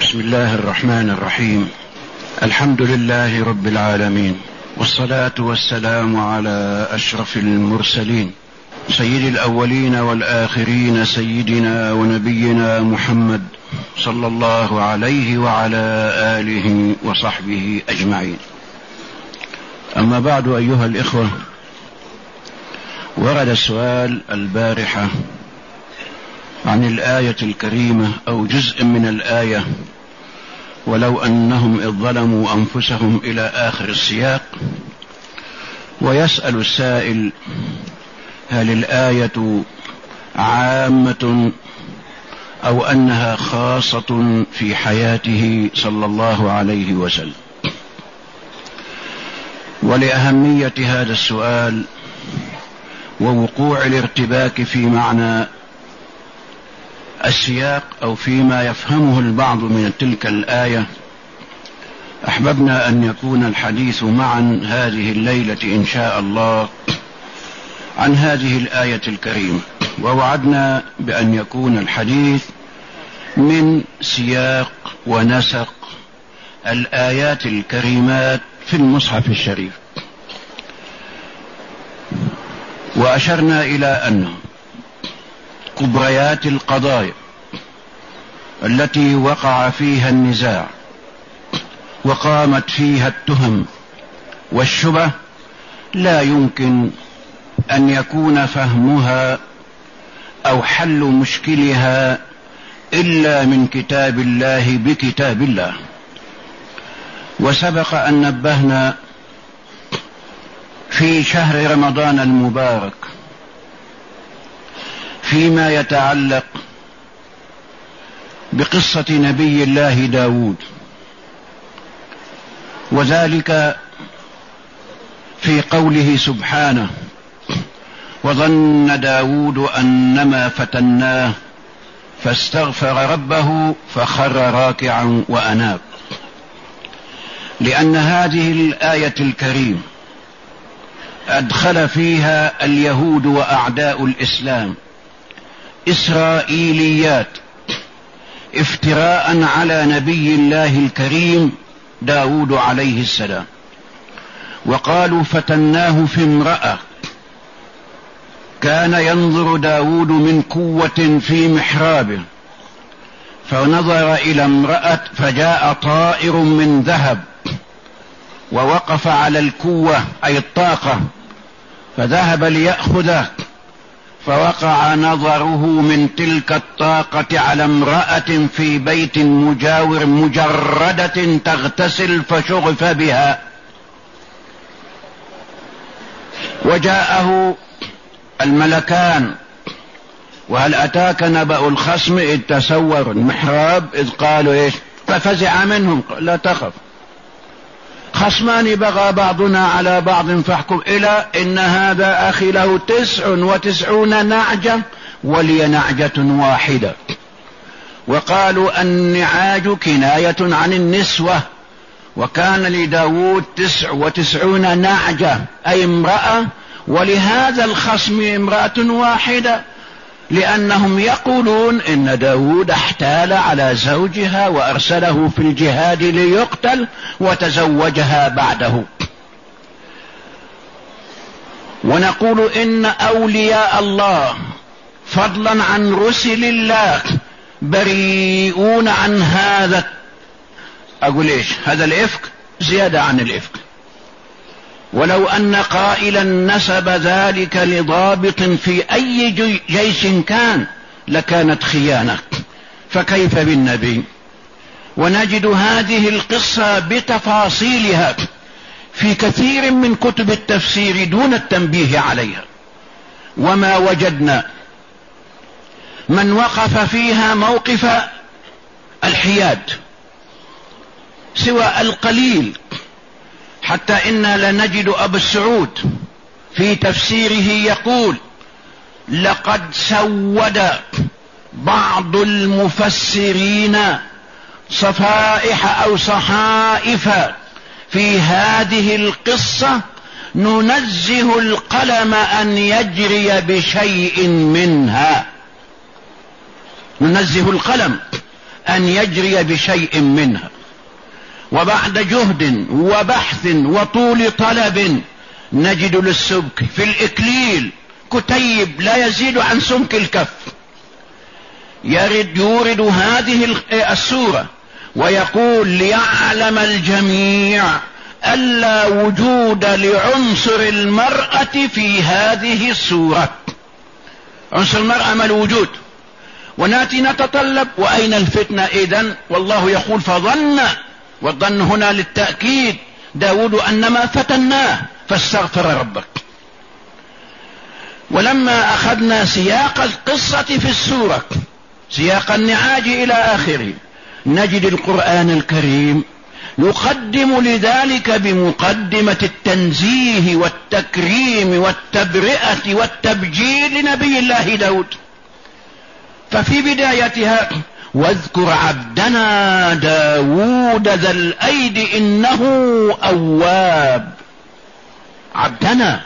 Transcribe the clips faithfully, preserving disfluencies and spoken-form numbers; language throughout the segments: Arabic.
بسم الله الرحمن الرحيم. الحمد لله رب العالمين، والصلاة والسلام على أشرف المرسلين سيد الأولين والآخرين، سيدنا ونبينا محمد صلى الله عليه وعلى آله وصحبه أجمعين. أما بعد، أيها الإخوة، ورد السؤال البارحة عن الآية الكريمة أو جزء من الآية: ولو أنهم إذ ظلموا أنفسهم إلى آخر السياق. ويسأل السائل: هل الآية عامة أو أنها خاصة في حياته صلى الله عليه وسلم؟ ولأهمية هذا السؤال ووقوع الارتباك في معنى السياق أو فيما يفهمه البعض من تلك الآية، أحببنا أن يكون الحديث معا هذه الليلة إن شاء الله عن هذه الآية الكريمة. ووعدنا بأن يكون الحديث من سياق ونسق الآيات الكريمات في المصحف الشريف. وأشرنا إلى أن كبريات القضايا التي وقع فيها النزاع وقامت فيها التهم والشبه لا يمكن أن يكون فهمها أو حل مشكلها إلا من كتاب الله بكتاب الله. وسبق أن نبهنا في شهر رمضان المبارك فيما يتعلق بقصة نبي الله داود، وذلك في قوله سبحانه: وظن داود أنما فتناه فاستغفر ربه فخر راكعا وأناب. لأن هذه الآية الكريمة أدخل فيها اليهود وأعداء الإسلام إسرائيليات افتراء على نبي الله الكريم داود عليه السلام، وقالوا فتناه في امرأة. كان ينظر داود من قوة في محرابه فنظر إلى امرأة فجاء طائر من ذهب ووقف على القوة أي الطاقة، فذهب ليأخذه فوقع نظره من تلك الطاقة على امرأة في بيت مجاور مجردة تغتسل فشغف بها. وجاءه الملكان: وهل أتاك نبأ الخصم إذ تسوروا المحراب إذ قالوا إيش؟ ففزع منهم لا تخف، خصمان بغى بعضنا على بعض فاحكم، إلى إن هذا أخي له تسع وتسعون نعجة ولي نعجة واحدة. وقالوا النعاج كناية عن النسوة، وكان لداود تسع وتسعون نعجة أي امرأة، ولهذا الخصم امرأة واحدة، لأنهم يقولون إن داود احتال على زوجها وأرسله في الجهاد ليقتل وتزوجها بعده. ونقول إن أولياء الله فضلا عن رسل الله بريئون عن هذا، أقول إيش؟ هذا الإفك زيادة عن الإفك. ولو أن قائلا نسب ذلك لضابط في أي جيش كان لكانت خيانة، فكيف بالنبي؟ ونجد هذه القصة بتفاصيلها في كثير من كتب التفسير دون التنبيه عليها، وما وجدنا من وقف فيها موقف الحياد سوى القليل، حتى إنا لنجد أبو السعود في تفسيره يقول: لقد سود بعض المفسرين صفائح أو صحائف في هذه القصة ننزه القلم أن يجري بشيء منها. ننزه القلم أن يجري بشيء منها، وبعد جهد وبحث وطول طلب نجد للسبك في الإكليل كتيب لا يزيد عن سمك الكف، يرد يورد هذه السورة ويقول ليعلم الجميع ألا وجود لعنصر المرأة في هذه السورة. عنصر المرأة ما الوجود، وناتي نتطلب وأين الفتنة إذن؟ والله يقول فظن، والظن هنا للتأكيد، داود أنما فتناه فاستغفر ربك. ولما أخذنا سياق القصة في السورة، سياق النعاج إلى آخره، نجد القرآن الكريم يقدم لذلك بمقدمة التنزيه والتكريم والتبرئة والتبجيل لنبي الله داود. ففي بدايتها واذكر عبدنا داود ذا الأيد إنه أواب. عبدنا،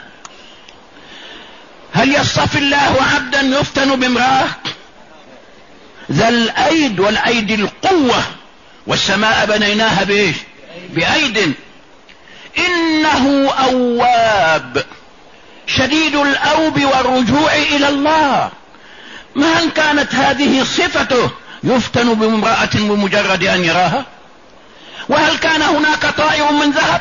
هل يصطفي الله عبدا يفتن بامرأة؟ ذا الأيد، والأيد القوة، والسماء بنيناها بإيش؟ بأيد. إنه أواب شديد الأوب والرجوع إلى الله. ما هل كانت هذه صفته يفتن بامرأة بمجرد أن يراها؟ وهل كان هناك طائر من ذهب؟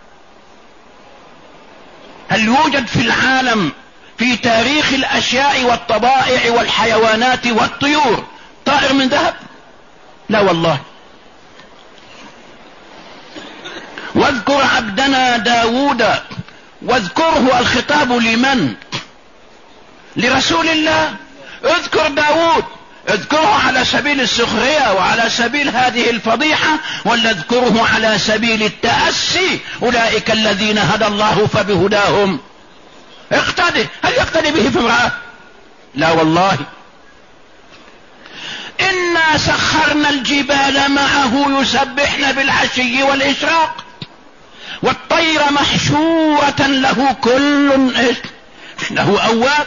هل يوجد في العالم في تاريخ الأشياء والطبائع والحيوانات والطيور طائر من ذهب؟ لا والله. واذكر عبدنا داود، واذكره الخطاب لمن؟ لرسول الله. اذكر داود، اذكره على سبيل السخرية وعلى سبيل هذه الفضيحة، ولا اذكره على سبيل التأسي؟ أولئك الذين هدى الله فبهداهم اقتدي. هل يقتدي به في امرأة؟ لا والله. إنا سخرنا الجبال معه يسبحن بالعشي والإشراق، والطير محشورة له كل له أواب.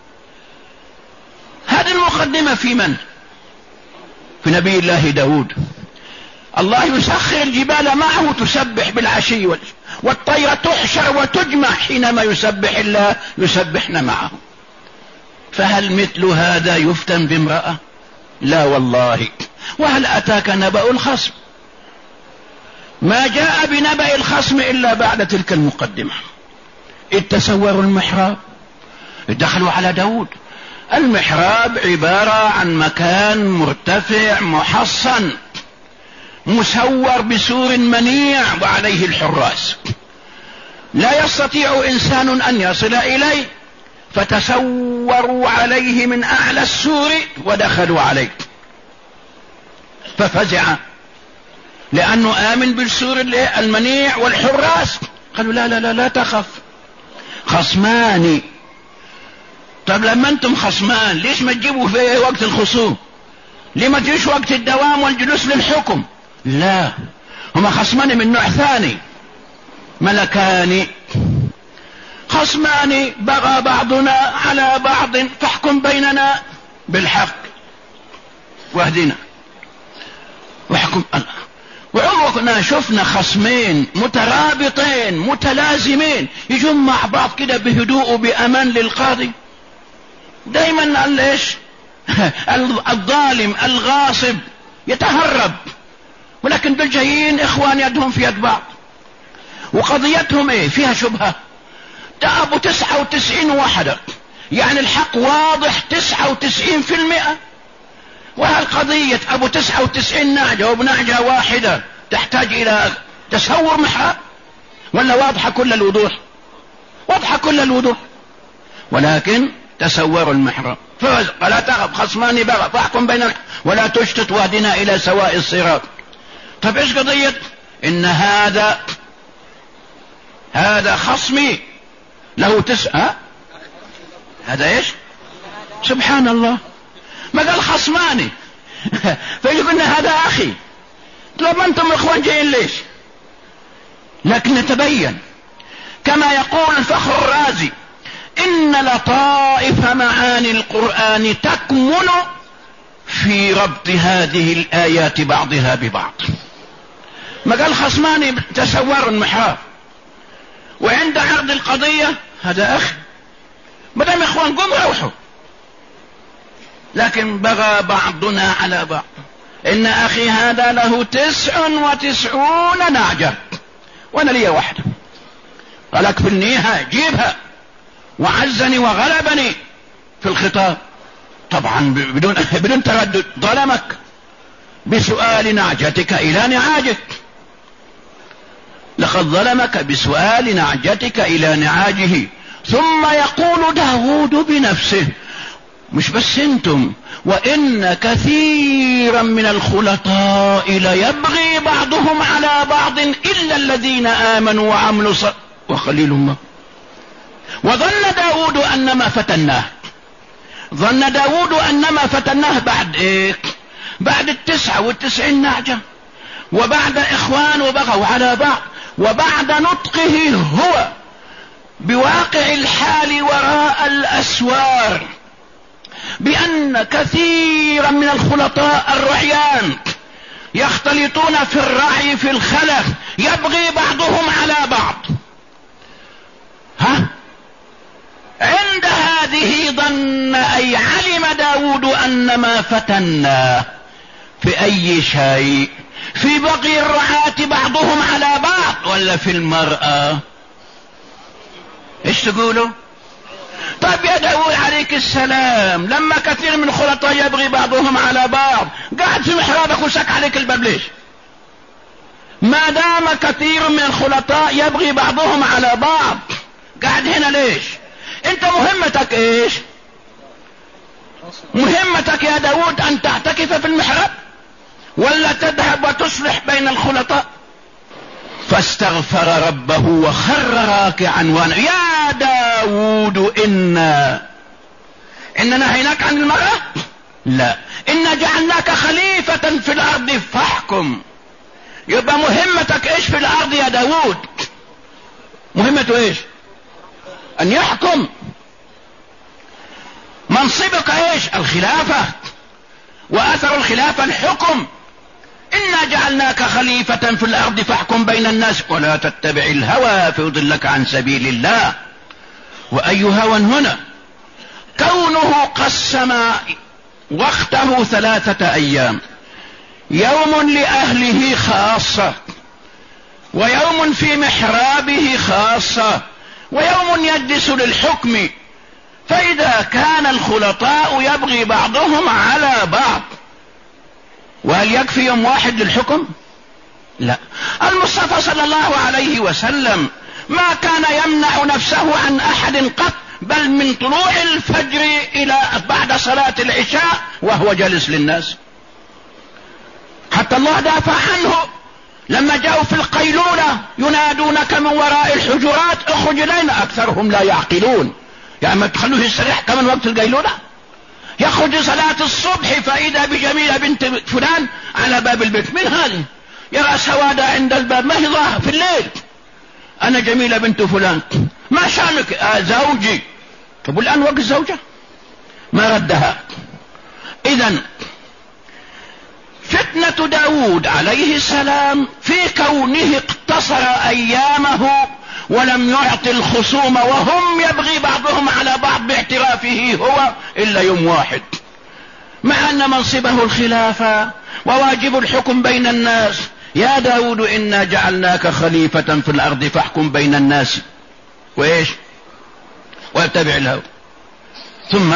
هذه المقدمة في من؟ في نبي الله داود. الله يسخر الجبال معه تسبح بالعشي والطير تحشر وتجمع حينما يسبح الله يسبحن معه. فهل مثل هذا يفتن بامرأة؟ لا والله. وهل أتاك نبأ الخصم؟ ما جاء بنبأ الخصم إلا بعد تلك المقدمة. إذ تسوروا المحراب، دخلوا على داود. المحراب عبارة عن مكان مرتفع محصن مسور بسور منيع وعليه الحراس، لا يستطيع إنسان أن يصل إليه، فتسوروا عليه من أعلى السور ودخلوا عليه، ففزع لأنه آمن بالسور المنيع والحراس. قالوا لا لا لا لا تخف، خصمان. طب لما انتم خصمان ليش ما تجيبوا في وقت الخصوم؟ ليه ما تجيش وقت الدوام والجلوس للحكم؟ لا، هما خصمان من نوع ثاني، ملكان خصمان بغى بعضنا على بعض فاحكم بيننا بالحق واهدنا واحكم. وعمرنا شفنا خصمين مترابطين متلازمين يجون مع بعض كده بهدوء وبأمان للقاضي؟ دايما ليش الظالم الغاصب يتهرب، ولكن دول جايين اخوان يدهم في يد بعض، وقضيتهم ايه؟ فيها شبهة. ده ابو تسعة وتسعين وحدة، يعني الحق واضح تسعة وتسعين في المئة. وهل قضية ابو تسعة وتسعين نعجة وبنعجة واحدة تحتاج الى تسور محراب؟ ولا واضحة كل الوضوح؟ واضحة كل الوضوح، ولكن تسوروا المحراب. فلا تغب، خصمان بغى فاحكم بين ولا تشتت واهدنا الى سواء الصراط. طب ايش قضية؟ ان هذا هذا خصمي له تسعة، هذا ايش؟ سبحان الله، ما قال خصماني فيقولنا هذا اخي. طب ما انتم اخوان جايين ليش؟ لكن نتبين كما يقول الفخر الرازي: إن لطائف معاني القرآن تكمن في ربط هذه الآيات بعضها ببعض. ما قال خصمان تسوروا المحراب وعند عرض القضية هذا أخ مدام إخوان قوم روحوا، لكن بغى بعضنا على بعض. إن أخي هذا له تسع وتسعون نعجة وأنا لي واحدة، قال اكفلنيها جيبها، وعزني وغلبني في الخطاب طبعا بدون بدون تردد. ظلمك بسؤال نعجتك إلى نعاجك، لقد ظلمك بسؤال نعجتك إلى نعاجه. ثم يقول داود بنفسه، مش بس انتم، وإن كثيرا من الخلطاء ليبغي بعضهم على بعض إلا الذين آمنوا وعملوا صالحات وقليل ما. وظن داود أنما فتناه، ظن داود أنما فتناه بعد إيه؟ بعد التسعة والتسعين نعجة، وبعد إخوان وبغوا على بعض، وبعد نطقه هو بواقع الحال وراء الأسوار بأن كثيرا من الخلطاء الرعيان يختلطون في الرعي في الخلف، يبغي بعضهم على بعض. ها عند هذه ظن أي علم داود أن ما فتنا في أي شيء، في بغي الرعاة بعضهم على بعض ولا في المرأة؟ ايش تقولوا؟ طيب يا داود عليك السلام، لما كثير من الخلطاء يبغي بعضهم على بعض قاعد في محرابك وسك عليك الباب ليش؟ ما دام كثير من الخلطاء يبغي بعضهم على بعض قاعد هنا ليش؟ انت مهمتك ايش؟ مهمتك يا داود ان تعتكف في المحراب ولا تذهب وتصلح بين الخلطاء؟ فاستغفر ربه وخر راكعا وانا يا داود إنا إن نهيناك عن المرأة؟ لا، إن جعلناك خليفة في الأرض فاحكم. يبقى مهمتك إيش في الأرض يا داود؟ مهمته إيش؟ أن يحكم. منصبك إيش؟ الخلافة، وأثر الخلافة الحكم. إنا جعلناك خليفة في الأرض فاحكم بين الناس ولا تتبع الهوى فيضلك عن سبيل الله. وأي هوى هنا؟ كونه قسم وقته ثلاثة أيام، يوم لأهله خاصة، ويوم في محرابه خاصة، ويوم يجلس للحكم. فإذا كان الخلطاء يبغي بعضهم على بعض، وهل يكفي يوم واحد للحكم؟ لا. المصطفى صلى الله عليه وسلم ما كان يمنع نفسه عن أحد قط، بل من طلوع الفجر إلى بعد صلاة العشاء وهو جالس للناس. حتى الله دافع عنه لما جاءوا في القيلولة ينادونك من وراء الحجرات اخرج إلينا، أكثرهم لا يعقلون. يعني ما تخلوه يستريح كمان وقت القيلولة؟ يخرج صلاة الصبح فإذا بجميلة بنت فلان على باب البيت، من هذه؟ يرى سوادة عند الباب، ما هي ظاهر في الليل، أنا جميلة بنت فلان، ما شانك؟ آه زوجي. طب والآن وقت الزوجة ما ردها. إذن فتنة داود عليه السلام في كونه اقتصر أيامه ولم يعطي الخصوم وهم يبغي بعضهم على بعض باعترافه هو إلا يوم واحد، مع أن منصبه الخلافة وواجب الحكم بين الناس. يا داود إنا جعلناك خليفة في الأرض فاحكم بين الناس وإيش؟ واتبع الهوى. ثم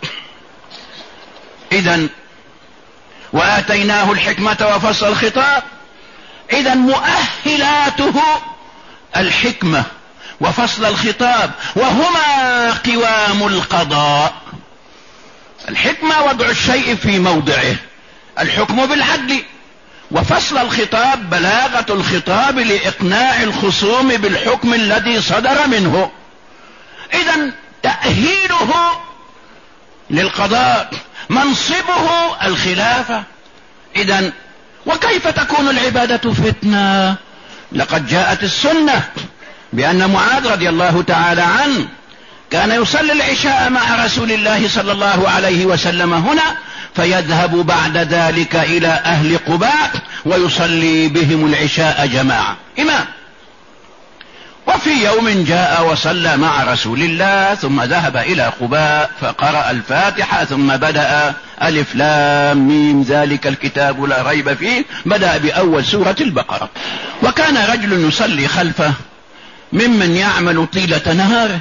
إذن وآتيناه الحكمة وفصل الخطاب. إذن مؤهلاته الحكمة وفصل الخطاب، وهما قوام القضاء. الحكمة وضع الشيء في موضعه، الحكم بالعدل، وفصل الخطاب بلاغة الخطاب لإقناع الخصوم بالحكم الذي صدر منه. إذن تأهيله للقضاء، منصبه الخلافة. إذن وكيف تكون العبادة فتنة؟ لقد جاءت السنة بأن معاذ رضي الله تعالى عنه كان يصلي العشاء مع رسول الله صلى الله عليه وسلم هنا، فيذهب بعد ذلك إلى أهل قباء ويصلي بهم العشاء جماعة إمام. وفي يوم جاء وصلى مع رسول الله ثم ذهب إلى قباء فقرأ الفاتحة ثم بدأ ألف لام ميم ذلك الكتاب لا ريب فيه، بدأ بأول سورة البقرة. وكان رجل يصلي خلفه ممن يعمل طيلة نهاره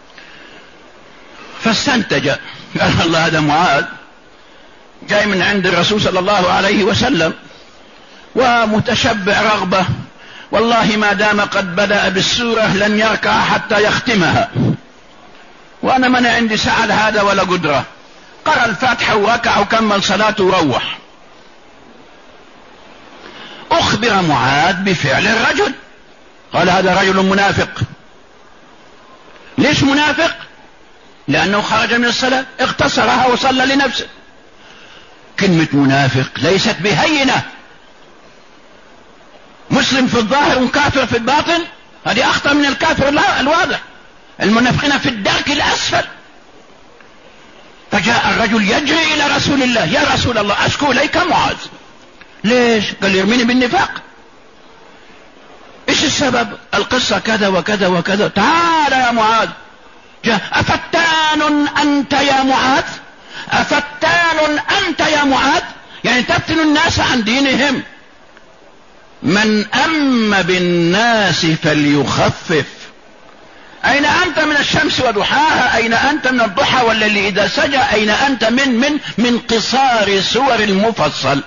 فاستنتج، قال الله هذا معاذ جاي من عند الرسول صلى الله عليه وسلم ومتشبع رغبة، والله ما دام قد بدأ بالسورة لن يركع حتى يختمها، وأنا من عندي سعة هذا ولا قدرة. قرأ الفاتحة وركع وكمل صلاته وروح. أخبر معاذ بفعل الرجل، قال هذا رجل منافق. ليش منافق؟ لأنه خرج من الصلاة اقتصرها وصلى لنفسه. كلمة منافق ليست بهينة، مسلم في الظاهر وكافر في الباطن، هذه أخطر من الكافر الواضح. المنافقين في الدرك الأسفل. فجاء الرجل يجري إلى رسول الله، يا رسول الله أشكو إليك معاذ. ليش؟ قال يرميني بالنفاق. إيش السبب؟ القصة كذا وكذا وكذا. تعال يا معاذ. جاء أفتان أنت يا معاذ؟ أفتان أنت يا معاذ؟ يعني تفتن الناس عن دينهم. من أم بالناس فليخفف. أين أنت من الشمس وضحاها؟ أين أنت من الضحى والليل إذا سجى؟ أين أنت من من من قصار سور المفصل؟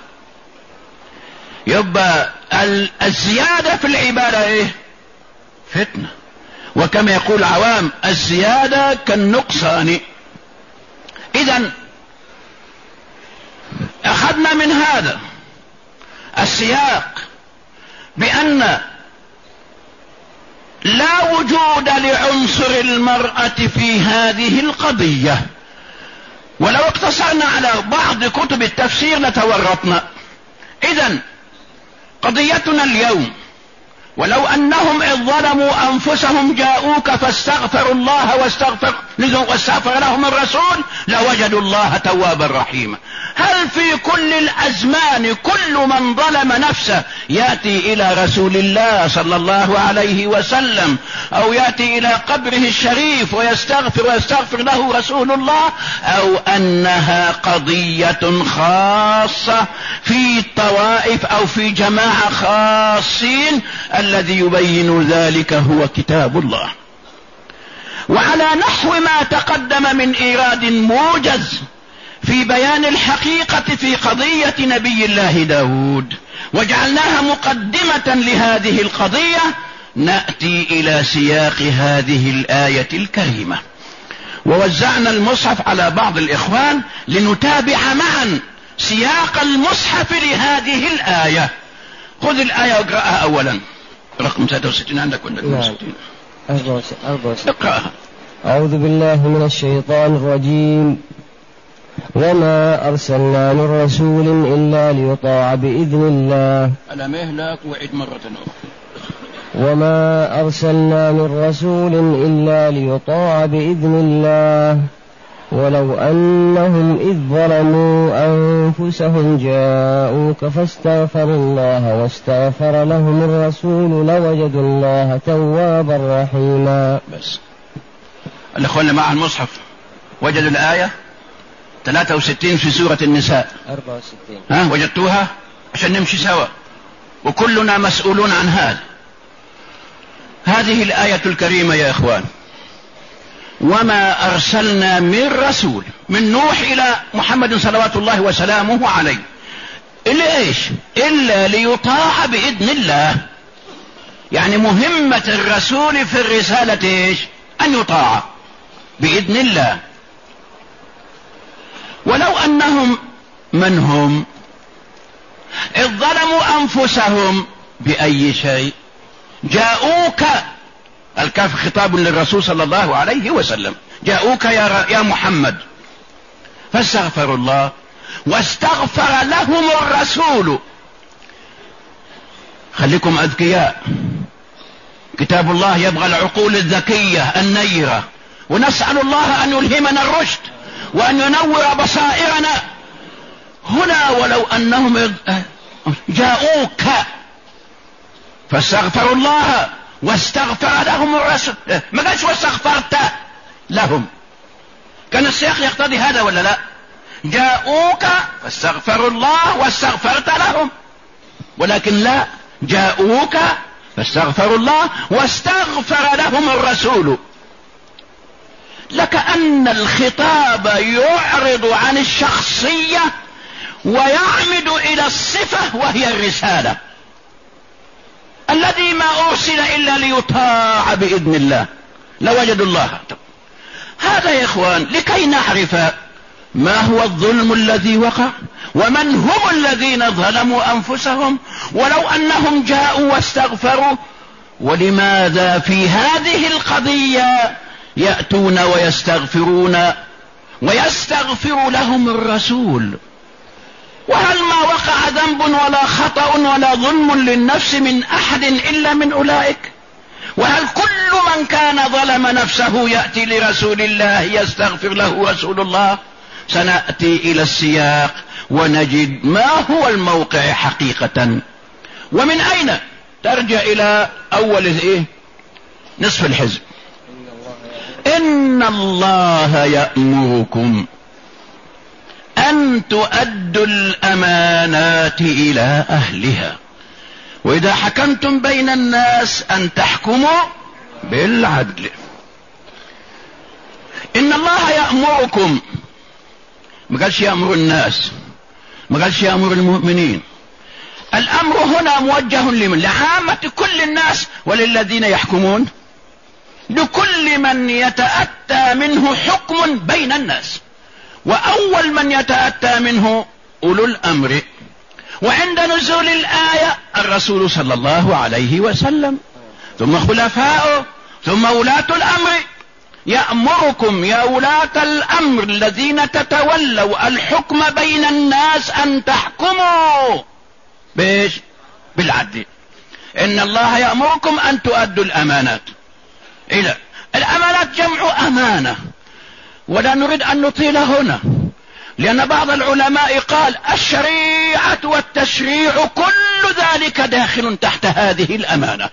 يبقى الزيادة في العبادة إيه؟ فتنة. وكما يقول العوام الزيادة كالنقصان. إذن أخذنا من هذا السياق بأن لا وجود لعنصر المرأة في هذه القضية، ولو اقتصرنا على بعض كتب التفسير لتورطنا. إذن قضيتنا اليوم ولو أنهم إذ ظلموا أنفسهم جاءوك فاستغفروا الله واستغفر, واستغفر لهم الرسول لوجدوا الله توابا رحيما. هل في كل الأزمان كل من ظلم نفسه يأتي إلى رسول الله صلى الله عليه وسلم أو يأتي إلى قبره الشريف ويستغفر ويستغفر له رسول الله، أو أنها قضية خاصة في طوائف أو في جماعة خاصين؟ الذي يبين ذلك هو كتاب الله. وعلى نحو ما تقدم من إيراد موجز في بيان الحقيقة في قضية نبي الله داود وجعلناها مقدمة لهذه القضية، نأتي إلى سياق هذه الآية الكريمة. ووزعنا المصحف على بعض الإخوان لنتابع معا سياق المصحف لهذه الآية. خذ الآية واقرأها أولا. رقم ثلاثة وستين عندك ولا ستين؟ أربعة وستين. اقرأها. أعوذ بالله من الشيطان الرجيم. وما أرسلنا من رسول إلا ليطاع بإذن الله. ألم يهلك وعد مرة أخرى. وما أرسلنا من رسول إلا ليطاع بإذن الله ولو أنهم إذ ظلموا أنفسهم جاءوك فاستغفروا الله واستغفر لهم الرسول لوجدوا الله توابا رحيما. بس الأخوان مع المصحف وجدوا الآية ثلاثة وستين في سورة النساء. أربعة وستين. ها وجدتوها عشان نمشي سوا وكلنا مسؤولون عن هذا. هذه الآية الكريمة يا إخوان. وما أرسلنا من رسول من نوح إلى محمد صلوات الله وسلامه عليه إلا إيش؟ إلا ليطاع بإذن الله. يعني مهمة الرسول في الرسالة إيش؟ أن يطاع بإذن الله. ولو أنهم من هم إذ ظلموا أنفسهم بأي شيء جاءوك، الكاف خطاب للرسول صلى الله عليه وسلم، جاءوك يا, يا محمد فاستغفروا الله واستغفر لهم الرسول. خليكم أذكياء، كتاب الله يبغى العقول الذكية النيرة، ونسأل الله أن يلهمنا الرشد وأن ينور بصائرنا هنا ولو أنهم جاءوك فاستغفروا الله واستغفر لهم الرسول، ما قالش واستغفرت لهم. كان السياق يقتضي هذا ولا لا؟ جاءوك فاستغفروا الله واستغفرت لهم، ولكن لا، جاءوك فاستغفروا الله واستغفر لهم الرسول. لكأن الخطاب يعرض عن الشخصية ويعمد إلى الصفة وهي الرسالة، الذي ما أرسل إلا ليطاع بإذن الله لوجدوا الله. هذا يا إخوان لكي نعرف ما هو الظلم الذي وقع ومن هم الذين ظلموا أنفسهم، ولو أنهم جاءوا واستغفروا، ولماذا في هذه القضية يأتون ويستغفرون ويستغفر لهم الرسول؟ وهل ما وقع ذنب ولا خطأ ولا ظلم للنفس من أحد إلا من أولئك؟ وهل كل من كان ظلم نفسه يأتي لرسول الله يستغفر له رسول الله؟ سنأتي إلى السياق ونجد ما هو الموقع حقيقة. ومن أين ترجع إلى أول إيه؟ نصف الحزب. إن الله يأمركم أن تؤدوا الأمانات إلى أهلها وإذا حكمتم بين الناس أن تحكموا بالعدل. إن الله يأمركم، ما قالش يأمر الناس، ما قالش يأمر المؤمنين. الأمر هنا موجه لمن؟ لعامة كل الناس وللذين يحكمون، لكل من يتأتى منه حكم بين الناس، وأول من يتأتى منه أولو الأمر. وعند نزول الآية الرسول صلى الله عليه وسلم، ثم خلفاؤه، ثم ولاة الأمر. يأمركم يا ولاة الأمر الذين تتولوا الحكم بين الناس أن تحكموا بيش؟ بالعدل. إن الله يأمركم أن تؤدوا الأمانات إلى الأمانات، جمع أمانة، ولا نريد أن نطيل هنا، لأن بعض العلماء قال الشريعة والتشريع كل ذلك داخل تحت هذه الأمانة.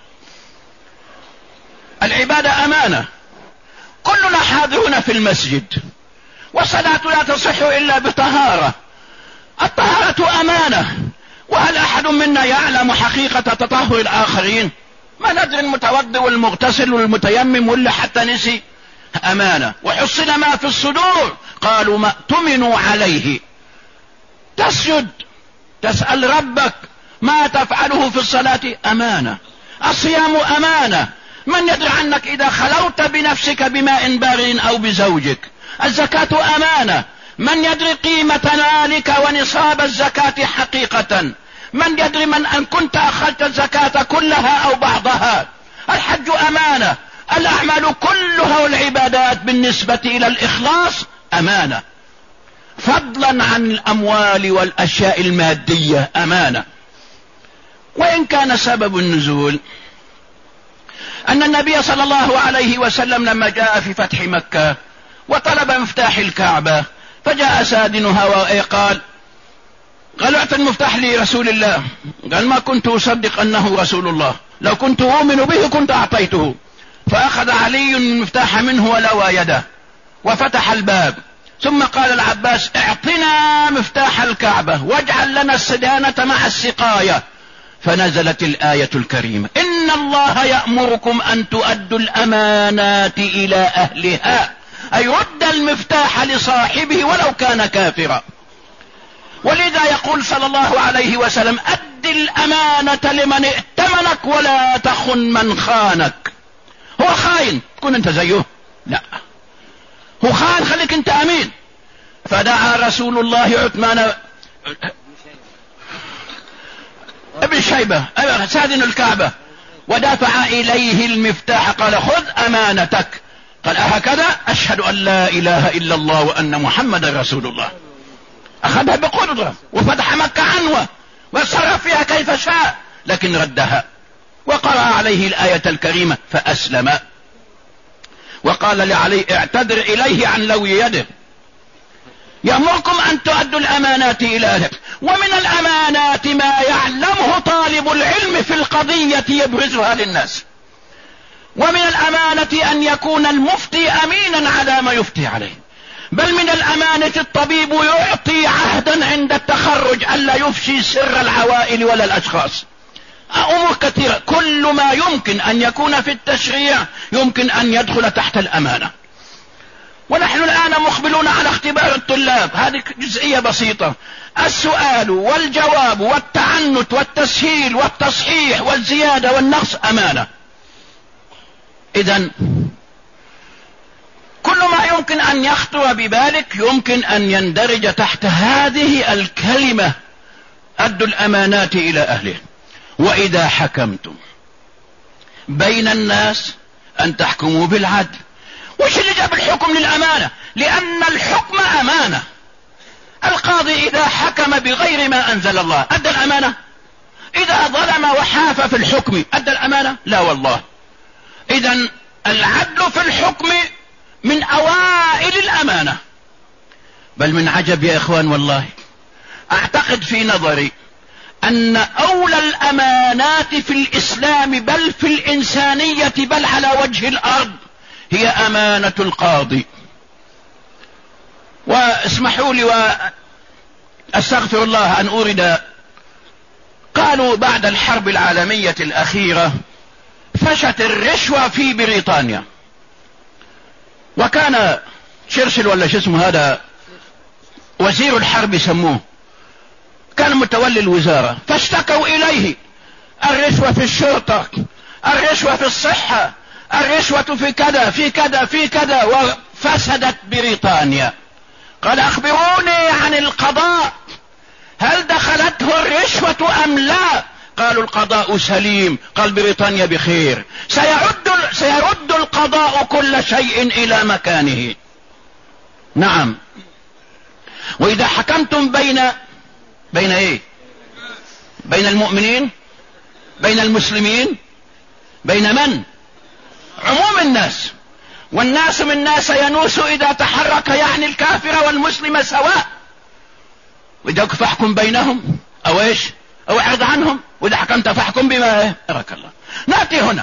العبادة أمانة، كلنا حاضرون في المسجد، والصلاة لا تصح إلا بطهارة، الطهارة أمانة. وهل أحد منا يعلم حقيقة تطهر الآخرين؟ ما ندري المتوضئ والمغتسل والمتيمم واللي حتى نسي. أمانة. وحصل ما في الصدور، قالوا ما اؤتمنوا عليه. تسجد تسأل ربك ما تفعله في الصلاة أمانة. الصيام أمانة، من يدري عنك إذا خلوت بنفسك بماء بارد أو بزوجك. الزكاة أمانة، من يدري قيمة مالك ونصاب الزكاة حقيقة؟ من يدري من أن كنت أخذت الزكاة كلها أو بعضها؟ الحج أمانة، الأعمال كلها والعبادات بالنسبة إلى الإخلاص أمانة، فضلا عن الأموال والأشياء المادية أمانة. وإن كان سبب النزول أن النبي صلى الله عليه وسلم لما جاء في فتح مكة وطلب مفتاح الكعبة، فجاء سادنها وقال قال اعط المفتاح لرسول الله. قال ما كنت أصدق أنه رسول الله، لو كنت أؤمن به كنت أعطيته. فأخذ علي المفتاح منه ولوى يده وفتح الباب، ثم قال العباس اعطنا مفتاح الكعبة واجعل لنا الصدانة مع السقاية. فنزلت الآية الكريمة إن الله يأمركم أن تؤدوا الأمانات إلى أهلها، أي رد المفتاح لصاحبه ولو كان كافرا. ولذا يقول صلى الله عليه وسلم أد الأمانة لمن ائتمنك ولا تخن من خانك. هو خاين تكون انت زيه؟ لا، هو خاين خليك انت أمين. فدعا رسول الله عثمان ابن شيبة سادن الكعبة ودفع إليه المفتاح، قال خذ أمانتك. قال أهكذا؟ أشهد أن لا إله إلا الله وأن محمد رسول الله. أخذها بقدرة وفتح مكة عنوة وصرف فيها كيف شاء، لكن ردها وقرأ عليه الآية الكريمة فأسلم. وقال لعلي اعتذر إليه عن لوي يده. يأمركم أن تؤدوا الأمانات إلى أهلها، ومن الأمانات ما يعلمه طالب العلم في القضية يبرزها للناس، ومن الأمانة أن يكون المفتي أمينا على ما يفتي عليه، بل من الأمانة الطبيب يعطي عهدا عند التخرج ألا يفشي سر العوائل ولا الأشخاص. أمور كثيرة، كل ما يمكن أن يكون في التشريع يمكن أن يدخل تحت الأمانة. ونحن الآن مقبلون على اختبار الطلاب، هذه جزئية بسيطة، السؤال والجواب والتعنت والتسهيل والتصحيح والزيادة والنقص أمانة. إذن كل ما يمكن أن يخطر ببالك يمكن أن يندرج تحت هذه الكلمة: أدوا الأمانات إلى أهله. وإذا حكمتم بين الناس أن تحكموا بالعدل. وش اللي جاب الحكم للأمانة؟ لأن الحكم أمانة. القاضي إذا حكم بغير ما أنزل الله أدى الأمانة؟ إذا ظلم وحاف في الحكم أدى الأمانة؟ لا والله. إذن العدل في الحكم من أوائل الأمانة. بل من عجب يا إخوان والله، أعتقد في نظري أن أولى الأمانات في الإسلام بل في الإنسانية بل على وجه الأرض هي أمانة القاضي. واسمحوا لي وأستغفر الله أن أورد، قالوا بعد الحرب العالمية الأخيرة فشت الرشوة في بريطانيا، وكان تشرشل ولا شو اسمه هذا وزير الحرب يسموه كان متولي الوزارة، فاشتكوا إليه الرشوة في الشرطة، الرشوة في الصحة، الرشوة في كذا في كذا في كذا، وفسدت بريطانيا. قال أخبروني عن القضاء، هل دخلته الرشوة أم لا؟ قالوا القضاء سليم. قال بريطانيا بخير، سيرد, سيرد القضاء كل شيء إلى مكانه. نعم. وإذا حكمتم بين بين ايه؟ بين المؤمنين، بين المسلمين، بين من؟ عموم الناس. والناس من ناس ينوس إذا تحرك، يعني الكافر والمسلم سواء. وإذا فاحكم بينهم أو إيش أو اعرض عنهم، وإذا حكمت فاحكم بما إيه أراك الله. نأتي هنا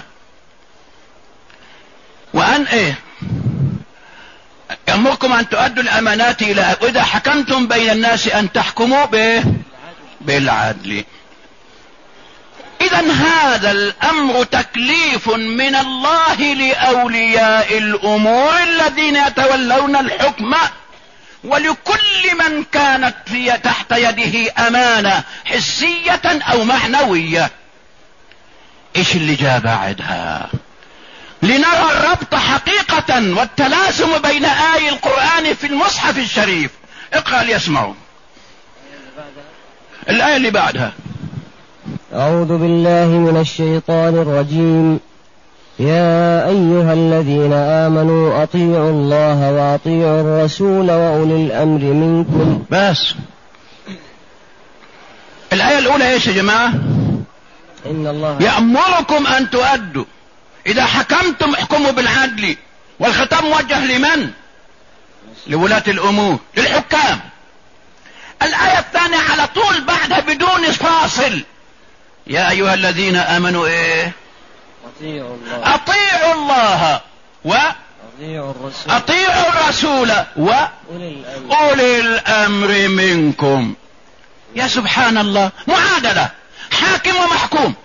وأن إيه يأمركم أن تؤدوا الأمانات إلى، وإذا حكمتم بين الناس أن تحكموا به بالعدل. إذن هذا الأمر تكليف من الله لأولياء الأمور الذين يتولون الحكم، ولكل من كانت في تحت يده أمانة حسية أو معنوية. إيش اللي جاء بعدها؟ لنرى الربط حقيقة والتلازم بين آي القرآن في المصحف الشريف. اقرأ ليسمعوا الآية اللي بعدها. أعوذ بالله من الشيطان الرجيم. يا أيها الذين آمنوا أطيعوا الله وأطيعوا الرسول وأولي الأمر منكم. بس الآية الأولى ايش يا جماعة؟ إن الله يأمركم أن تؤدوا، إذا حكمتم احكموا بالعدل. والخطاب موجه لمن؟ لولاة الأمور، للحكام. الآية الثانية على طول بعدها بدون فاصل: يا أيها الذين آمنوا إيه؟ أطيعوا الله أطيعوا الله و أطيعوا الرسول أطيعوا الرسول وأولي الأمر منكم. يا سبحان الله، معادلة حاكم ومحكوم.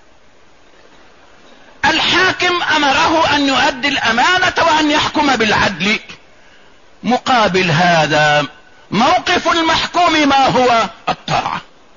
الحاكم أمره أن يؤدي الأمانة وأن يحكم بالعدل، مقابل هذا موقف المحكوم ما هو؟ الطاعة.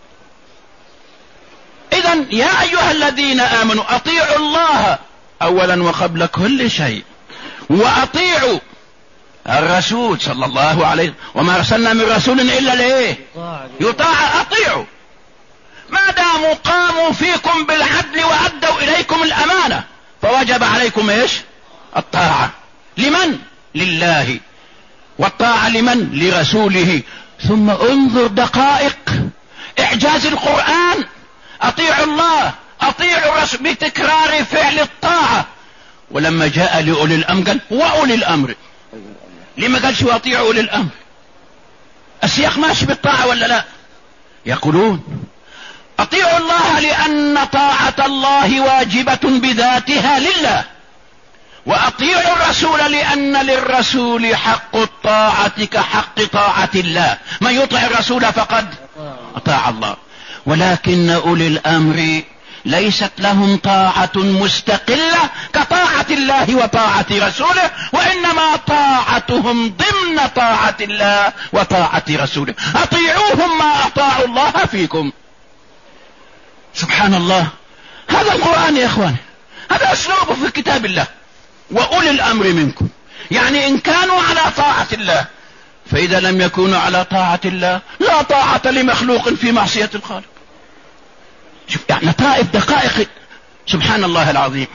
إذن يا أيها الذين آمنوا أطيعوا الله أولا وقبل كل شيء، وأطيعوا الرسول صلى الله عليه وسلم، وما أرسلنا من رسول إلا ليه يطاع. أطيعوا ما داموا قاموا فيكم بالعدل وأدوا إليكم الأمانة، فوجب عليكم إيش؟ الطاعة. لمن؟ لله. والطاعة لمن؟ لرسوله. ثم انظر دقائق إعجاز القرآن: أطيعوا الله أطيعوا الرسول، بتكرار فعل الطاعة. ولما جاء لأولي الأمر قال وأولي الأمر. لما قالش وأطيعوا أولي الأمر؟ السياق ماشي بالطاعة ولا لا؟ يقولون اطيعوا الله لأن طاعة الله واجبة بذاتها لله، واطيعوا الرسول لأن للرسول حق الطاعة كحق طاعة الله، من يطع الرسول فقد اطاع الله. ولكن أولي الأمر ليست لهم طاعة مستقلة كطاعة الله وطاعة رسوله، وإنما طاعتهم ضمن طاعة الله وطاعة رسوله. أطيعوهم ما أطاعوا الله فيكم. سبحان الله، هذا القرآن يا إخوان، هذا أسلوبه في كتاب الله. وأولي الأمر منكم، يعني إن كانوا على طاعة الله، فإذا لم يكونوا على طاعة الله لا طاعة لمخلوق في معصية الخالق. شوف يعني طائف دقائق، سبحان الله العظيم.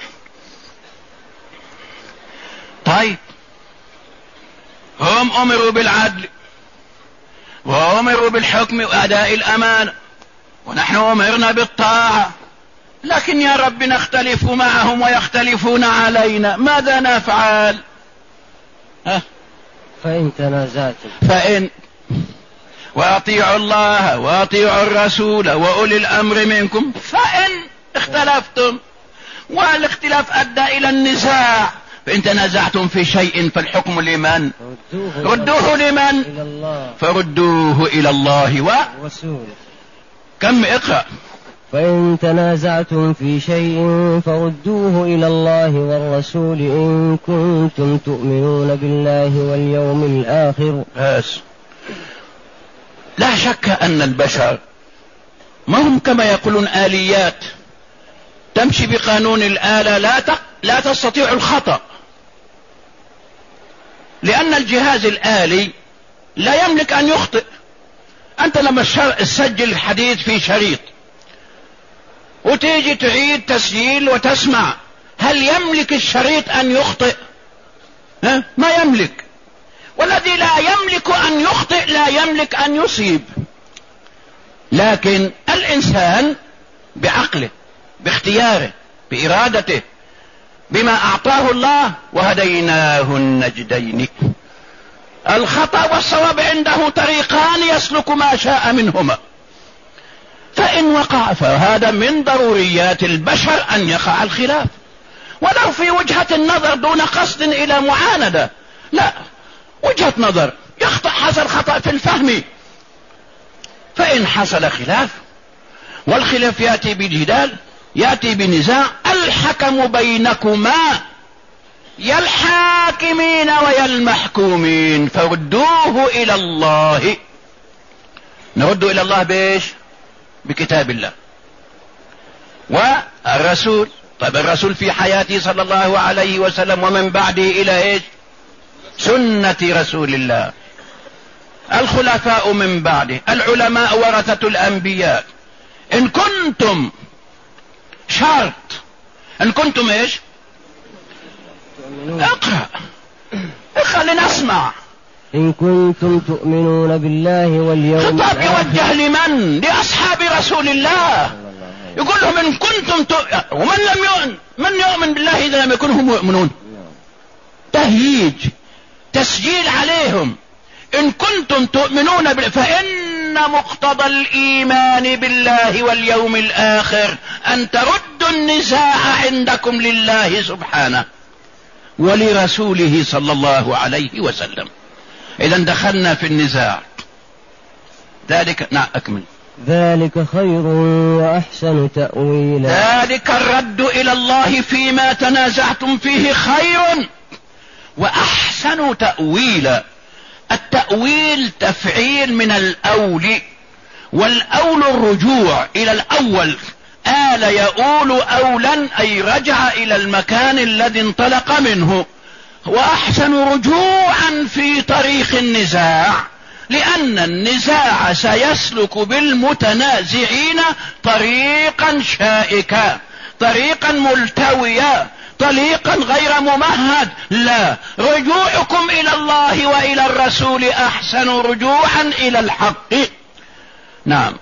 طيب هم أمروا بالعدل وأمروا بالحكم وأداء الأمانة، ونحن أمرنا بالطاعة، لكن يا رب نختلف معهم ويختلفون علينا، ماذا نفعل؟ ها؟ فإن تنازعتم فإن وأطيعوا الله وأطيعوا الرسول وأولي الأمر منكم فإن اختلفتم، والاختلاف أدى إلى النزاع، فإن تنازعتم في شيء فالحكم لمن؟ ردوه لمن؟ فردوه إلى الله ورسوله. كم اقرأ. فإن تنازعتم في شيء فردوه إلى الله والرسول إن كنتم تؤمنون بالله واليوم الآخر. بس لا شك أن البشر ما هم كما يقولون آليات تمشي بقانون الآلة، لا لا تستطيع الخطأ، لأن الجهاز الآلي لا يملك أن يخطئ. أنت لما تسجل الحديث في شريط وتيجي تعيد تسجيل وتسمع، هل يملك الشريط أن يخطئ؟ ها؟ ما يملك. والذي لا يملك أن يخطئ لا يملك أن يصيب. لكن الإنسان بعقله باختياره بإرادته بما أعطاه الله، وهديناه النجدين، الخطأ والصواب عنده طريقان يسلك ما شاء منهما، فإن وقع فهذا من ضروريات البشر أن يقع الخلاف، ولو في وجهة النظر دون قصد إلى معاندة، لا، وجهة نظر يخطأ، حصل خطأ في الفهم. فإن حصل خلاف، والخلاف يأتي بجدال، يأتي بنزاع، الحكم بينكما يا الحاكمين ويا المحكومين فردوه إلى الله. نرد إلى الله بإيش؟ بكتاب الله والرسول. طيب الرسول في حياته صلى الله عليه وسلم ومن بعده إلى إيش؟ سنة رسول الله. الخلفاء من بعده، العلماء ورثة الأنبياء. إن كنتم شرط، إن كنتم إيش؟ اقرأ اقرأ لنسمع. إن كنتم تؤمنون بالله واليوم خطاب يوجه لمن؟ لأصحاب رسول الله. يقول لهم إن كنتم تؤمنون، ومن لم يؤمن، من يؤمن بالله إذا لم يكونوا مؤمنون؟ تهييج، تسجيل عليهم. إن كنتم تؤمنون بالله، فإن مقتضى الإيمان بالله واليوم الآخر أن تردوا النزاع عندكم لله سبحانه ولرسوله صلى الله عليه وسلم. إذا دخلنا في النزاع. ذلك نعم أكمل. ذلك خير وأحسن تأويلا. ذلك الرد إلى الله فيما تنازعتم فيه خير وأحسن تأويلا. التأويل تفعيل من الأول، والأول الرجوع إلى الأول. آل يؤول أولا أي رجع إلى المكان الذي انطلق منه. وأحسن رجوعا في طريق النزاع، لأن النزاع سيسلك بالمتنازعين طريقا شائكا، طريقا ملتويا، طريقا غير ممهد. لا، رجوعكم إلى الله وإلى الرسول أحسن رجوعا إلى الحق. نعم.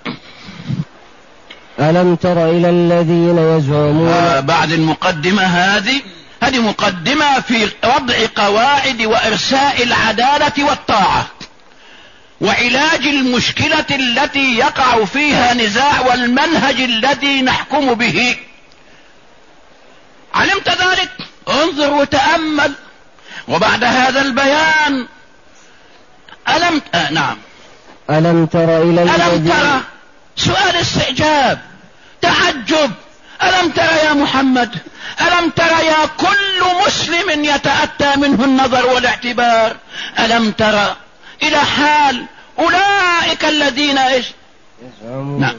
ألم تر إلى الذين يزعمون. آه بعد المقدمة هذه، هذه مقدمة في وضع قواعد وإرساء العدالة والطاعة. وعلاج المشكلة التي يقع فيها نزاع والمنهج الذي نحكم به. علمت ذلك؟ انظر وتأمل. وبعد هذا البيان ألم آه نعم ألم تر إلى ألم ترى، سؤال استعجاب تعجب. ألم ترى يا محمد، ألم ترى يا كل مسلم يتأتى منه النظر والاعتبار، ألم ترى إلى حال أولئك الذين إيش؟ نعم.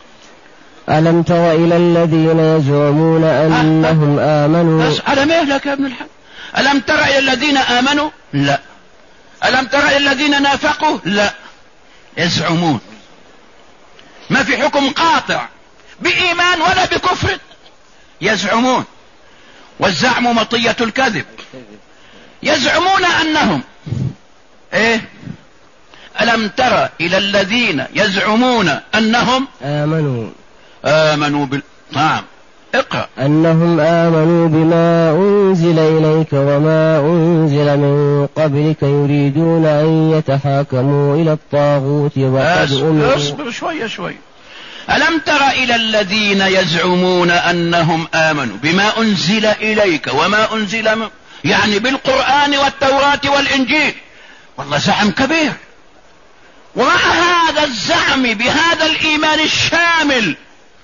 ألم تر إلى الذين يزعمون أنهم أه آمنوا. بس على مهلك يا ابن الحق. ألم تر إلى الذين آمنوا؟ لا. ألم تر إلى الذين نافقوا؟ لا. يزعمون، ما في حكم قاطع بإيمان ولا بكفر، يزعمون، والزعم مطية الكذب. يزعمون أنهم إيه؟ ألم تر إلى الذين يزعمون أنهم آمنوا آمنوا بال... نعم اقرأ. أنهم آمنوا بما أنزل إليك وما أنزل من قبلك يريدون أن يتحاكموا إلى الطاغوت وقد أمروا. اصبر شوية شوية. ألم تر إلى الذين يزعمون أنهم آمنوا بما أنزل إليك وما أنزل من... يعني بالقرآن والتوراة والإنجيل. والله زعم كبير. ومع هذا الزعم بهذا الإيمان الشامل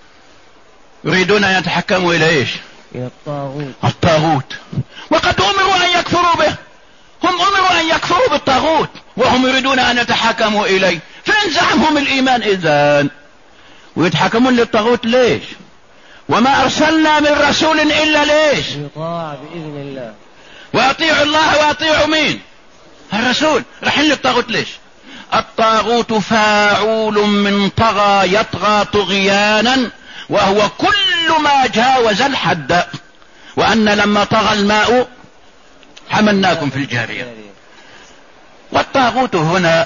يريدون أن يتحكموا إلى إيش؟ إلى الطاغوت. الطاغوت. وقد أمروا أن يكفروا به. هم أمروا أن يكفروا بالطاغوت وهم يريدون أن يتحكموا إليه. فين زعمهم الإيمان إذن؟ ويتحكمون للطاغوت ليش؟ وما أرسلنا من رسول إلا ليش؟ يطاع بإذن الله. وأطيعوا الله وأطيعوا مين؟ الرسول. رحل للطاغوت ليش؟ الطاغوت فاعول من طغى يطغى طغيانا وهو كل ما جاوز الحد. وأن لما طغى الماء حملناكم في الجارية. والطاغوت هنا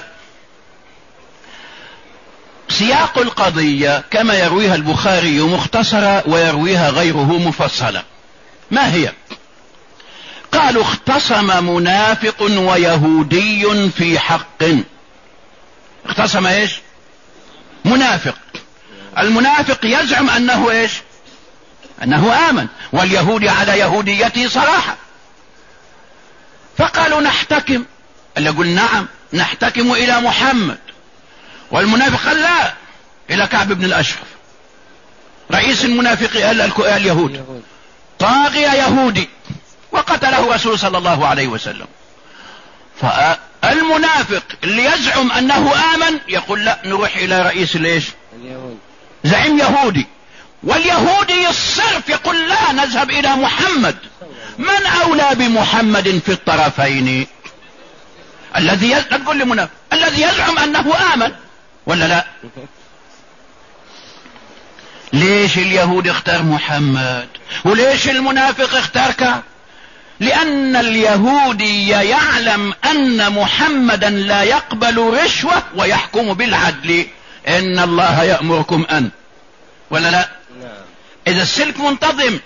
سياق القضية كما يرويها البخاري مختصرة ويرويها غيره مفصلة. ما هي؟ قالوا اختصم منافق ويهودي في حق. اختصم ايش؟ منافق. المنافق يزعم انه ايش؟ انه آمن، واليهودي على يهوديته صراحة. فقالوا نحتكم. اللي يقول نعم نحتكم الى محمد، والمنافق قال لا، الى كعب بن الاشرف رئيس المنافقين اليهود، طاغية يهودي وقتله رسول صلى الله عليه وسلم. فالمنافق اللي يزعم انه آمن يقول لا، نروح الى رئيس ليش؟ زعيم يهودي. واليهودي الصرف يقول لا، نذهب الى محمد. من اولى بمحمد في الطرفين؟ الذي يز... تقول لي منافق الذي يزعم انه آمن ولا لا؟ ليش اليهود اختار محمد وليش المنافق اختار كعب؟ لأن اليهودي يعلم أن محمدا لا يقبل رشوة ويحكم بالعدل. إن الله يأمركم أن، ولا لا؟ إذا السلك منتظم.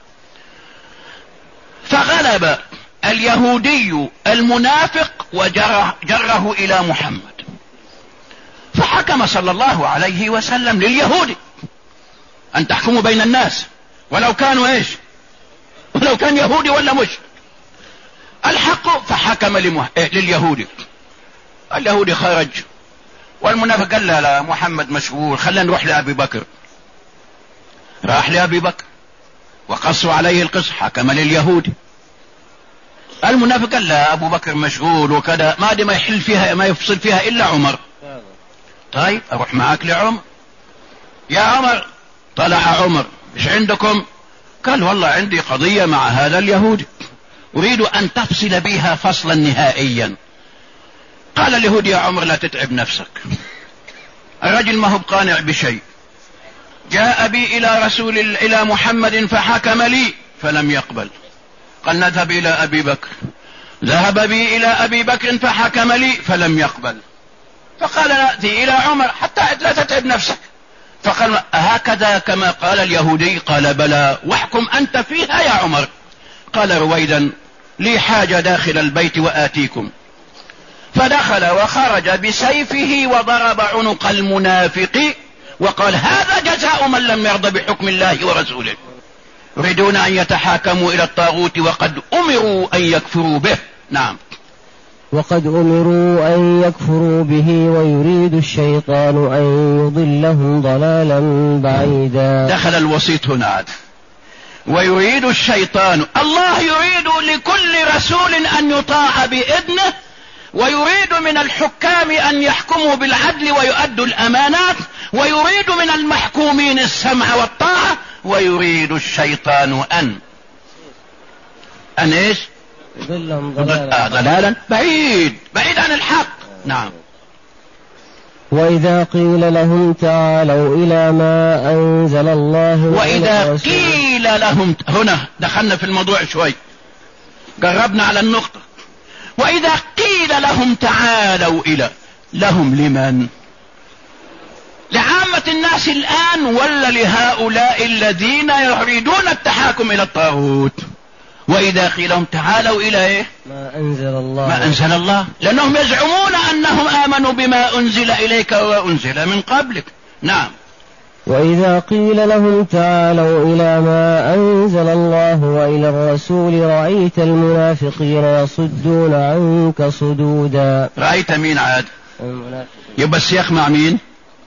فغلب اليهودي المنافق وجره إلى محمد، فحكم صلى الله عليه وسلم لليهودي أن تحكموا بين الناس ولو كانوا إيش؟ ولو كان يهودي ولا مش الحق. فحكم لمه... إيه لليهودي. اليهودي خرج والمنافق قال لا لا، محمد مشغول، خلينا نروح لأبي بكر. راح لأبي بكر وقصوا عليه القصة، حكم لليهودي. المنافق قال لا، أبو بكر مشغول وكذا، ما دي ما يحل فيها ما يفصل فيها إلا عمر. طيب أروح معك لعمر. يا عمر. طلع عمر، إيش عندكم؟ قال والله عندي قضية مع هذا اليهودي أريد أن تفصل بها فصلا نهائيا. قال اليهودي يا عمر لا تتعب نفسك، الرجل ما هو بقانع بشيء، جاء بي إلى رسول إلى محمد فحكم لي فلم يقبل. قال نذهب إلى أبي بكر، ذهب بي إلى أبي بكر فحكم لي فلم يقبل. فقال نأتي إلى عمر حتى لا تتعب نفسك. فقال هكذا كما قال اليهودي؟ قال بلى، واحكم أنت فيها يا عمر. قال رويدا لي حاجة داخل البيت وآتيكم. فدخل وخرج بسيفه وضرب عنق المنافق وقال هذا جزاء من لم يرضى بحكم الله ورسوله. يريدون أن يتحاكموا إلى الطاغوت وقد أمروا أن يكفروا به. نعم. وقد أمروا أن يكفروا به ويريد الشيطان أن يضلهم ضلالا بعيدا. دخل الوسيط هنا. ويريد الشيطان، الله يريد لكل رسول أن يطاع بإذنه، ويريد من الحكام أن يحكموا بالعدل ويؤدوا الأمانات، ويريد من المحكومين السمع والطاعة، ويريد الشيطان أن أن إيش؟ يضلهم ضلالا, آه ضلالا بعيد بعيد عن الحق. نعم. وإذا قيل لهم تعالوا إلى ما أنزل الله وإذا قيل لهم، هنا دخلنا في الموضوع شوي، قربنا على النقطة. وإذا قيل لهم تعالوا إلى، لهم لمن؟ لعامة الناس الآن ولا لهؤلاء الذين يريدون التحاكم إلى الطاغوت؟ وإذا قيل لهم تعالوا إلى إيه؟ ما أنزل الله ما أنزل الله، لأنهم يزعمون أنهم آمنوا بما أنزل إليك وأنزل من قبلك. نعم. وإذا قيل لهم تعالوا إلى ما أنزل الله وإلى الرسول رأيت المنافقين يصدون عنك صدودا. رأيت مين عاد؟ يبقى السياق مع مين؟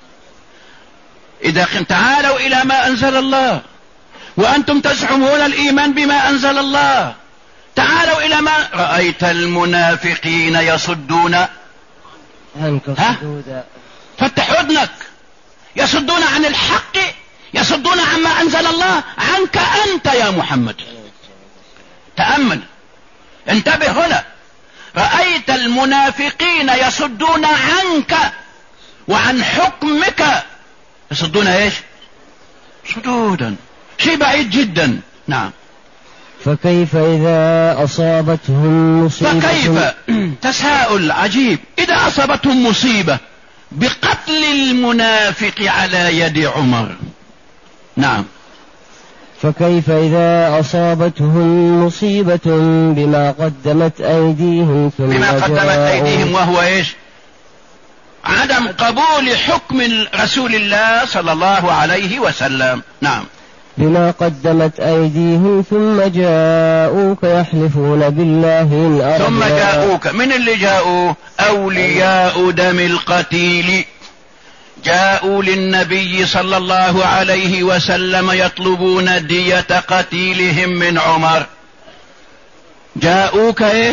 إذا قيل تعالوا إلى ما أنزل الله وأنتم تزعمون الإيمان بما أنزل الله، تعالوا إلى ما رأيت المنافقين يصدون عنك صدودا. فتح أذنك، يصدون عن الحق، يصدون عما أنزل الله عنك أنت يا محمد. تأمل، انتبه هنا. رأيت المنافقين يصدون عنك وعن حكمك، يصدون ايش؟ صدودا، شيء بعيد جدا. نعم. فكيف إذا أصابتهم مصيبة، فكيف تساؤل عجيب، إذا أصابتهم مصيبة بقتل المنافق على يد عمر. نعم. فكيف إذا أصابتهم مصيبة بما قدمت أيديهم ثم بما قدمت أيديهم، وهو إيش؟ عدم قبول حكم رسول الله صلى الله عليه وسلم. نعم. بما قدمت أيديهم ثم جاءوك يحلفون بالله إن أردنا. ثم جاءوك، من اللي جاءوا؟ أولياء دم القتيل جاءوا للنبي صلى الله عليه وسلم يطلبون دية قتيلهم من عمر. جاءوك ايه؟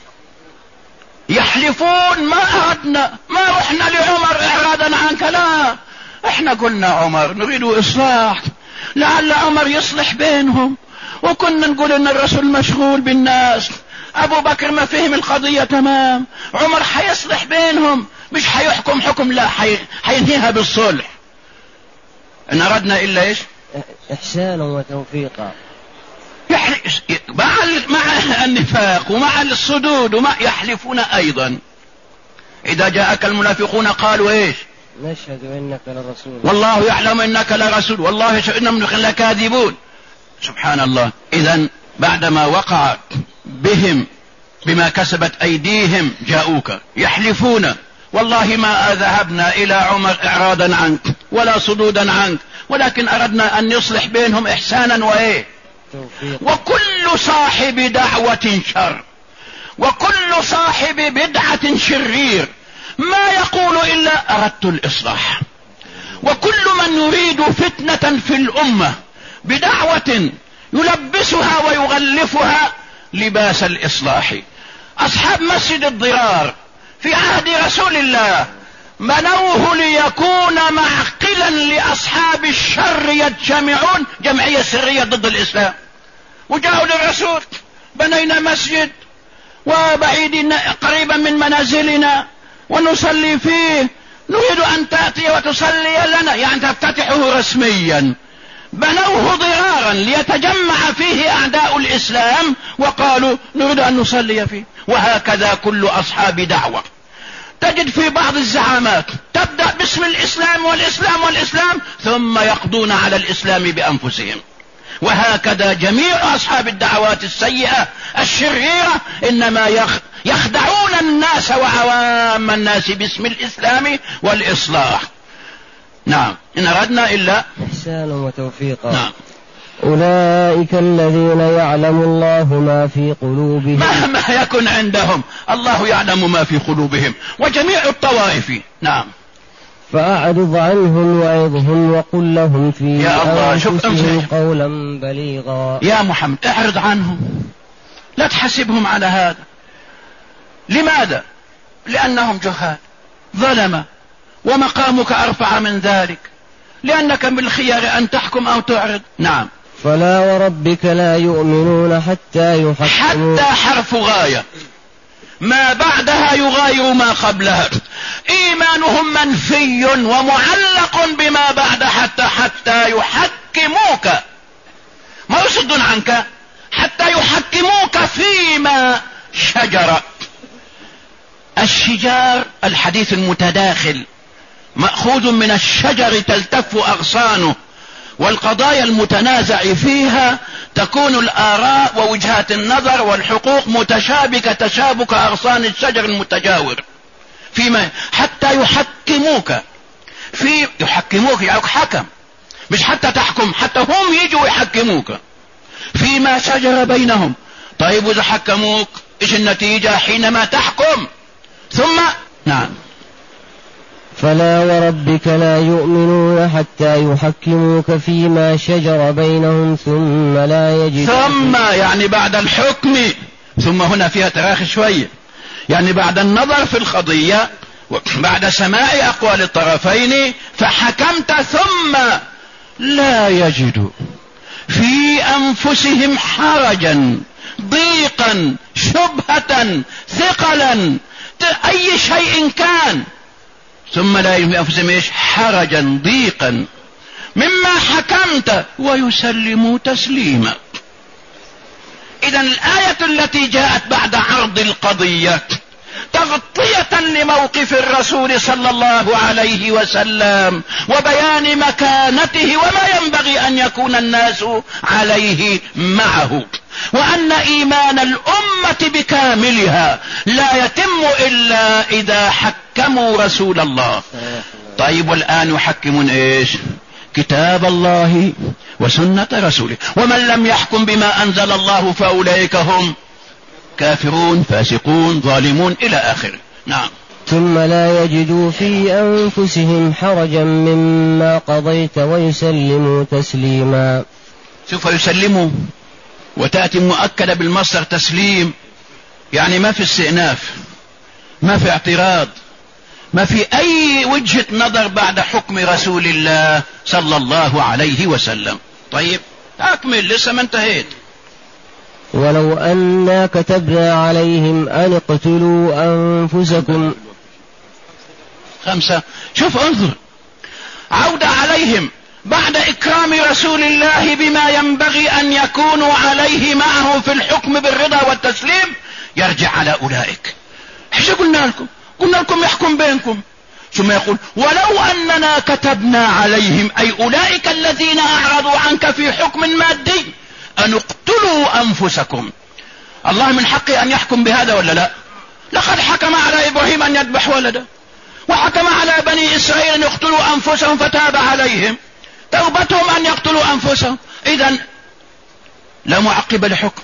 يحلفون ما أردنا، ما رحنا لعمر إعراضا عنك، لا، احنا قلنا عمر نريد إصلاح، لعل عمر يصلح بينهم، وكنا نقول ان الرسول مشغول بالناس، ابو بكر ما فهم القضية تمام، عمر حيصلح بينهم، مش حيحكم حكم، لا، حينهيها بالصلح. ان اردنا الا ايش؟ احسانا وتوفيقا. مع مع النفاق ومع الصدود ومع يحلفون ايضا. اذا جاءك المنافقون قالوا ايش؟ نشهد انك لرسول، والله يعلم انك لرسول، والله انهم لكاذبون. سبحان الله. اذا بعدما وقع بهم بما كسبت ايديهم جاءوك يحلفون والله ما ذهبنا الى عمر اعراضا عنك ولا صدودا عنك، ولكن اردنا ان نصلح بينهم احسانا وايه توفيق. وكل صاحب دعوة شر وكل صاحب بدعة شرير، ما يقول الا اردت الاصلاح. وكل من يريد فتنة في الامة بدعوة يلبسها ويغلفها لباس الاصلاح. اصحاب مسجد الضرار في عهد رسول الله بنوه ليكون معقلا لاصحاب الشر يجتمعون جمعية سرية ضد الاسلام، وجاءوا للرسول بنينا مسجد وبعيد قريبا من منازلنا ونصلي فيه، نريد ان تأتي وتصلي لنا، يعني تفتتحه رسميا. بنوه ضرارا ليتجمع فيه اعداء الاسلام وقالوا نريد ان نصلي فيه. وهكذا كل اصحاب دعوة تجد في بعض الزعامات تبدأ باسم الاسلام والاسلام والاسلام ثم يقضون على الاسلام بانفسهم. وهكذا جميع أصحاب الدعوات السيئة الشريرة إنما يخدعون الناس وعوام الناس باسم الإسلام والإصلاح. نعم، إن أردنا إلا إحسانا وتوفيقا. نعم. أولئك الذين يعلم الله ما في قلوبهم، مهما يكن عندهم الله يعلم ما في قلوبهم وجميع الطوائف. نعم. فأعرض عنهم وعظهم وقل لهم في أنفسهم قولا بليغا. يا محمد اعرض عنهم، لا تحسبهم على هذا. لماذا؟ لأنهم جهال ظلمة، ومقامك أرفع من ذلك، لأنك بالخيار أن تحكم أو تعرض. نعم. فلا وربك لا يؤمنون حتى يحكموا. حتى حرف غاية، ما بعدها يغاير ما قبلها. إيمانهم منفي ومعلق بما بعد حتى حتى يحكموك، ما يصد عنك، حتى يحكموك فيما شجر. الشجار الحديث المتداخل مأخوذ من الشجر تلتف أغصانه، والقضايا المتنازع فيها تكون الآراء ووجهات النظر والحقوق متشابكة تشابك أغصان الشجر المتجاور. فيما حتى يحكموك في يحكموك يعني حكم، مش حتى تحكم، حتى هم يجوا يحكموك فيما شجر بينهم. طيب إذا حكموك إيش النتيجة حينما تحكم؟ ثم نعم. فلا وربك لا يؤمنون حتى يحكموك فيما شجر بينهم ثم لا يجدوا. ثم يعني بعد الحكم، ثم هنا فيها تراخي شوية، يعني بعد النظر في القضية بعد سماع أقوال الطرفين فحكمت ثم لا يجدوا في أنفسهم حرجا ضيقا شبهة ثقلا أي شيء كان، ثم لا يجد في أنفسهم إيش؟ حرجا ضيقا مما حكمت ويسلموا تسليما. إذن الآية التي جاءت بعد عرض القضية تغطية لموقف الرسول صلى الله عليه وسلم وبيان مكانته وما ينبغي أن يكون الناس عليه معه، وأن إيمان الأمة بكاملها لا يتم إلا إذا حكموا رسول الله. طيب والآن يحكمون إيش؟ كتاب الله وسنة رسوله، ومن لم يحكم بما أنزل الله فأولئك هم كافرون فاسقون ظالمون إلى آخره. نعم. ثم لا يجدوا في أنفسهم حرجا مما قضيت ويسلموا تسليما. سوف يسلموا وتأتي مؤكدة بالمصدر تسليم، يعني ما في استئناف، ما في اعتراض، ما في أي وجهة نظر بعد حكم رسول الله صلى الله عليه وسلم. طيب أكمل، لسه ما انتهيت. ولو أنا كتبنا عليهم أن اقتلوا أنفسكم. خمسة. شوف انظر، عودة عليهم بعد إكرام رسول الله بما ينبغي أن يكونوا عليه معه في الحكم بالرضا والتسليم، يرجع على أولئك. ايش قلنا لكم؟ قلنا لكم يحكم بينكم، ثم يقول ولو أننا كتبنا عليهم، أي أولئك الذين أعرضوا عنك في حكم مادي، أن اقتلوا أنفسكم. الله من حقه أن يحكم بهذا ولا لا؟ لقد حكم على إبراهيم أن يذبح ولده، وحكم على بني إسرائيل أن يقتلوا أنفسهم فتاب عليهم، توبتهم أن يقتلوا أنفسهم. إذن لا معقب لحكم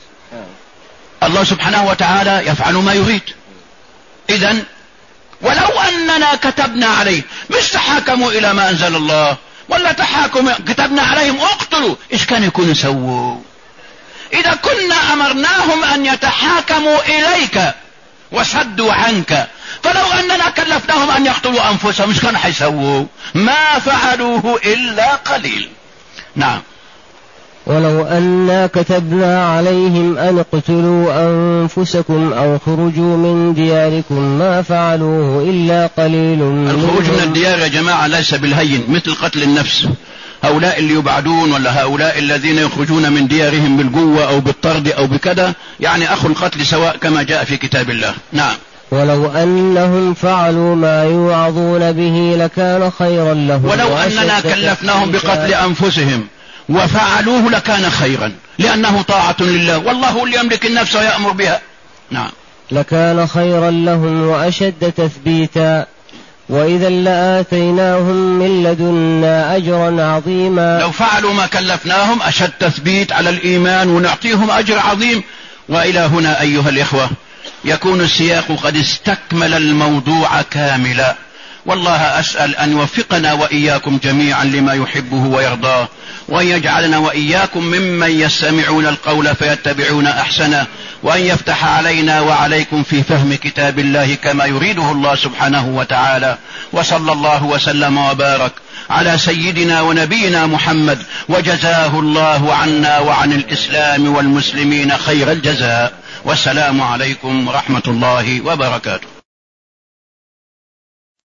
الله سبحانه وتعالى، يفعل ما يريد. إذن ولو أننا كتبنا عليه، مش تحاكموا إلى ما أنزل الله ولا تحاكم، كتبنا عليهم اقتلوا، إيش كان يكون يسووا؟ إذا كنا أمرناهم أن يتحاكموا إليك وصدوا عنك، فلو أننا كلفناهم أن يقتلوا أنفسهم مش كانوا حيسووا؟ ما فعلوه إلا قليل. نعم. ولو أنا كتبنا عليهم أن اقتلوا أنفسكم أو خرجوا من دياركم ما فعلوه إلا قليل. الخروج من الديار يا جماعة ليس بالهين، مثل قتل النفس. هؤلاء اللي يبعدون ولا هؤلاء الذين يخرجون من ديارهم بالقوة أو بالطرد أو بكذا، يعني أخو القتل سواء كما جاء في كتاب الله. نعم. ولو أنهم فعلوا ما يوعظون به لكان خيرا لهم. ولو أننا كلفناهم بقتل أنفسهم وفعلوه لكان خيرا، لأنه طاعة لله، والله اللي يملك النفس ويأمر بها. نعم. لكان خيرا لهم وأشد تثبيتا، وإذا لآتيناهم من لدنا أجرا عظيما. لو فعلوا ما كلفناهم أشد تثبيت على الإيمان ونعطيهم أجر عظيم. وإلى هنا أيها الإخوة يكون السياق قد استكمل الموضوع كاملا، والله أسأل أن يوفقنا وإياكم جميعا لما يحبه ويرضاه، وأن يجعلنا وإياكم ممن يستمعون القول فيتبعون أحسنه، وأن يفتح علينا وعليكم في فهم كتاب الله كما يريده الله سبحانه وتعالى. وصلى الله وسلم وبارك على سيدنا ونبينا محمد، وجزاه الله عنا وعن الإسلام والمسلمين خير الجزاء. والسلام عليكم ورحمة الله وبركاته.